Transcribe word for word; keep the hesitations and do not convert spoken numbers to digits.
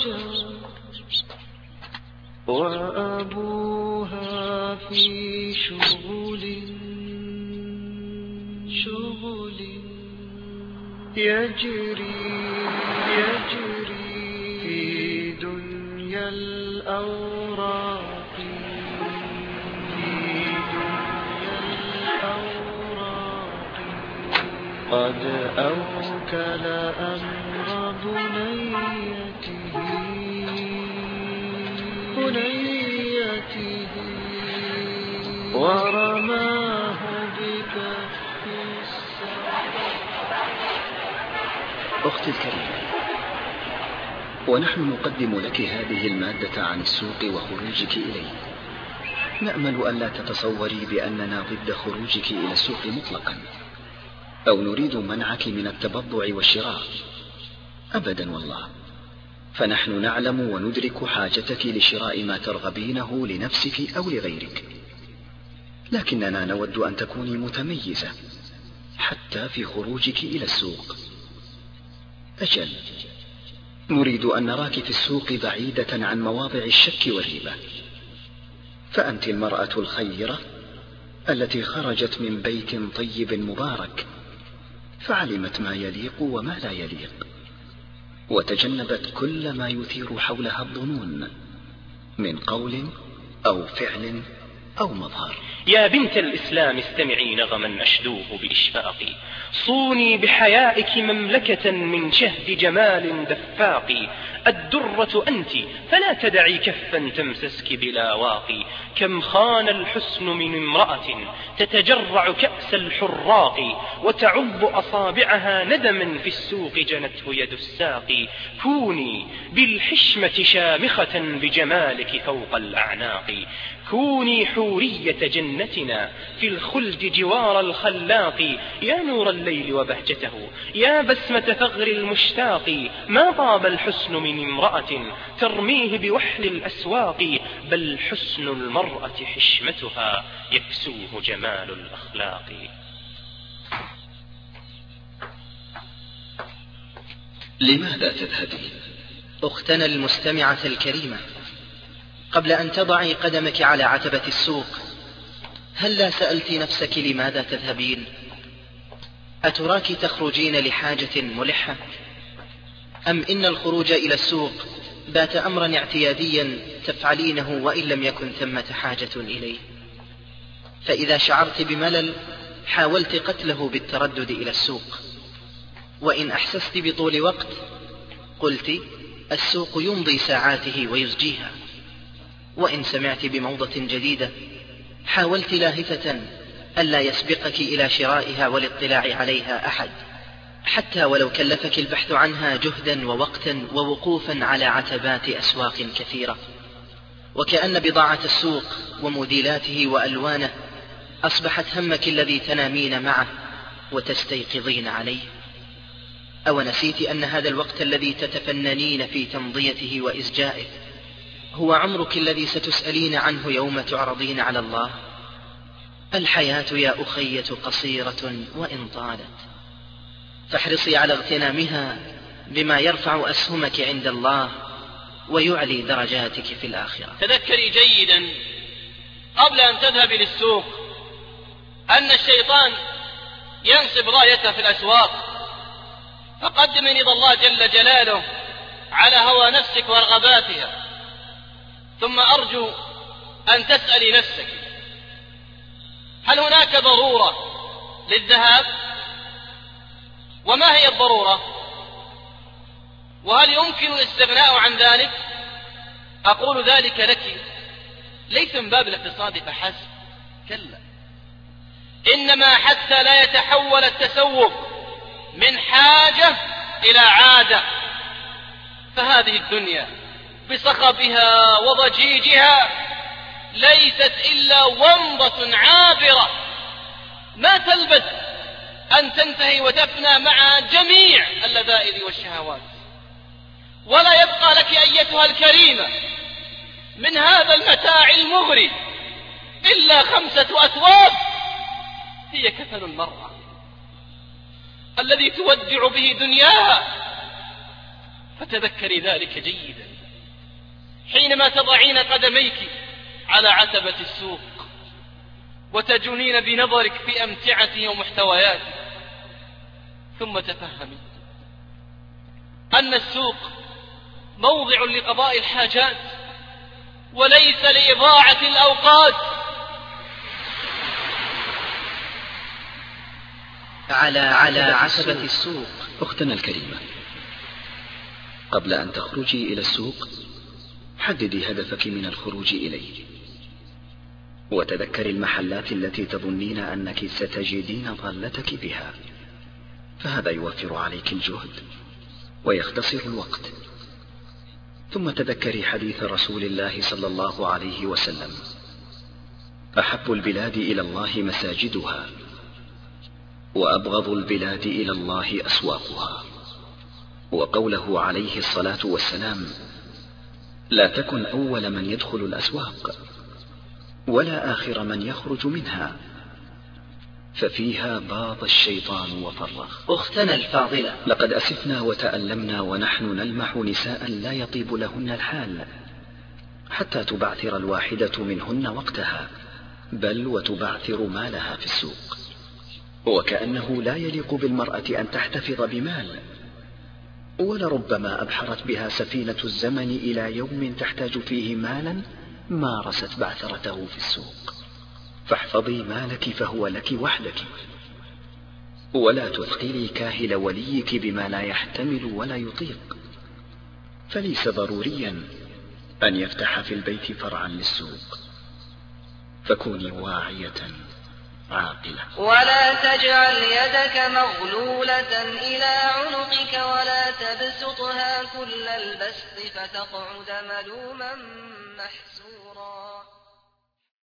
ضجر وأبوها في شغل شغل يجري يجري في دنيا الأوراق في دنيا الأوراق قد أوكل أمر بنيته بنيته ورماه بكف أختي الكريمة، ونحن نقدم لك هذه المادة عن السوق وخروجك إليه. نأمل ألا تتصوري بأننا ضد خروجك إلى السوق مطلقا، أو نريد منعك من التبضع والشراء، أبدا والله. فنحن نعلم وندرك حاجتك لشراء ما ترغبينه لنفسك أو لغيرك، لكننا نود أن تكوني متميزة حتى في خروجك إلى السوق. أجل، نريد أن نراك في السوق بعيدة عن مواضع الشك والريبة، فأنت المرأة الخيرة التي خرجت من بيت طيب مبارك، فعلمت ما يليق وما لا يليق، وتجنبت كل ما يثير حولها الظنون من قول أو فعل أو مظهر. يا بنت الإسلام استمعي نغما أشدوه بإشفاق، صوني بحيائك مملكة من شهد جمال دفاق. الدرة أنت فلا تدعي كفا تمسسك بلا واقي، كم خان الحسن من امرأة تتجرع كأس الحراق، وتعض أصابعها ندما في السوق جنته يد الساق. كوني بالحشمة شامخة بجمالك فوق الأعناق، كوني حورية جنتنا في الخلد جوار الخلاق. يا نور الليل وبهجته، يا بسمة ثغر المشتاق، ما طاب الحسن من امرأة ترميه بوحل الأسواق، بل حسن المرأة حشمتها يكسوه جمال الأخلاق. لماذا تذهبين؟ أختنا المستمعة الكريمة، قبل أن تضعي قدمك على عتبة السوق، هل لا سألت نفسك لماذا تذهبين؟ أتراك تخرجين لحاجة ملحة؟ أم إن الخروج إلى السوق بات أمرا اعتياديا تفعلينه وإن لم يكن ثمة حاجة إليه؟ فإذا شعرت بملل حاولت قتله بالتردد إلى السوق، وإن أحسست بطول وقت قلت السوق يمضي ساعاته ويزجيها، وإن سمعت بموضة جديدة حاولت لاهثة ألا يسبقك إلى شرائها والاطلاع عليها أحد، حتى ولو كلفك البحث عنها جهدا ووقتا ووقوفا على عتبات أسواق كثيرة. وكأن بضاعة السوق وموديلاته وألوانه أصبحت همك الذي تنامين معه وتستيقظين عليه. أو نسيت أن هذا الوقت الذي تتفننين في تمضيته وإزجائه هو عمرك الذي ستسألين عنه يوم تعرضين على الله؟ الحياة يا أخية قصيرة وإن طالت، فاحرصي على اغتنامها بما يرفع أسهمك عند الله ويعلي درجاتك في الآخرة. تذكري جيدا قبل أن تذهبي للسوق أن الشيطان ينصب رايته في الأسواق، فقدمي رضا الله جل جلاله على هوى نفسك ورغباتها، ثم أرجو أن تسألي نفسك هل هناك ضرورة للذهاب؟ وما هي الضرورة؟ وهل يمكن الاستغناء عن ذلك؟ أقول ذلك لك ليس من باب الاقتصاد فحسب، كلا، إنما حتى لا يتحول التسوق من حاجة إلى عادة. فهذه الدنيا بصخبها وضجيجها ليست إلا ومضة عابرة ما تلبث أن تنتهي وتفنى مع جميع اللذائذ والشهوات، ولا يبقى لك أيتها الكريمة من هذا المتاع المغري إلا خمسة أثواب هي كفن المرأة الذي تودع به دنياها، فتذكري ذلك جيدا. حينما تضعين قدميك على عتبة السوق وتجنين بنظرك في أمتعته ومحتوياته، ثم تفهمي أن السوق موضع لقضاء الحاجات وليس لإضاعة الأوقات. على على عتبة السوق. أختنا الكريمة، قبل أن تخرجي إلى السوق حددي هدفك من الخروج إليه، وتذكري المحلات التي تظنين أنك ستجدين ضالتك بها، فهذا يوفر عليك الجهد ويختصر الوقت. ثم تذكري حديث رسول الله صلى الله عليه وسلم: أحب البلاد إلى الله مساجدها، وأبغض البلاد إلى الله أسواقها. وقوله عليه الصلاة والسلام: لا تكن أول من يدخل الأسواق ولا آخر من يخرج منها، ففيها باض الشيطان وفرغ. أختنا الفاضلة، لقد أسفنا وتألمنا ونحن نلمح نساء لا يطيب لهن الحال حتى تبعثر الواحدة منهن وقتها، بل وتبعثر مالها في السوق، وكأنه لا يليق بالمرأة أن تحتفظ بمال، ولربما أبحرت بها سفينة الزمن إلى يوم تحتاج فيه مالا مارست بعثرته في السوق. فاحفظي مالك فهو لك وحدك، ولا تثقلي كاهل وليك بما لا يحتمل ولا يطيق، فليس ضروريا أن يفتح في البيت فرعا للسوق. فكوني واعية عاقلة. ولا تجعل يدك مغلولة إلى عنقك ولا تبسطها كل البسط فتقعد ملوما محسورا.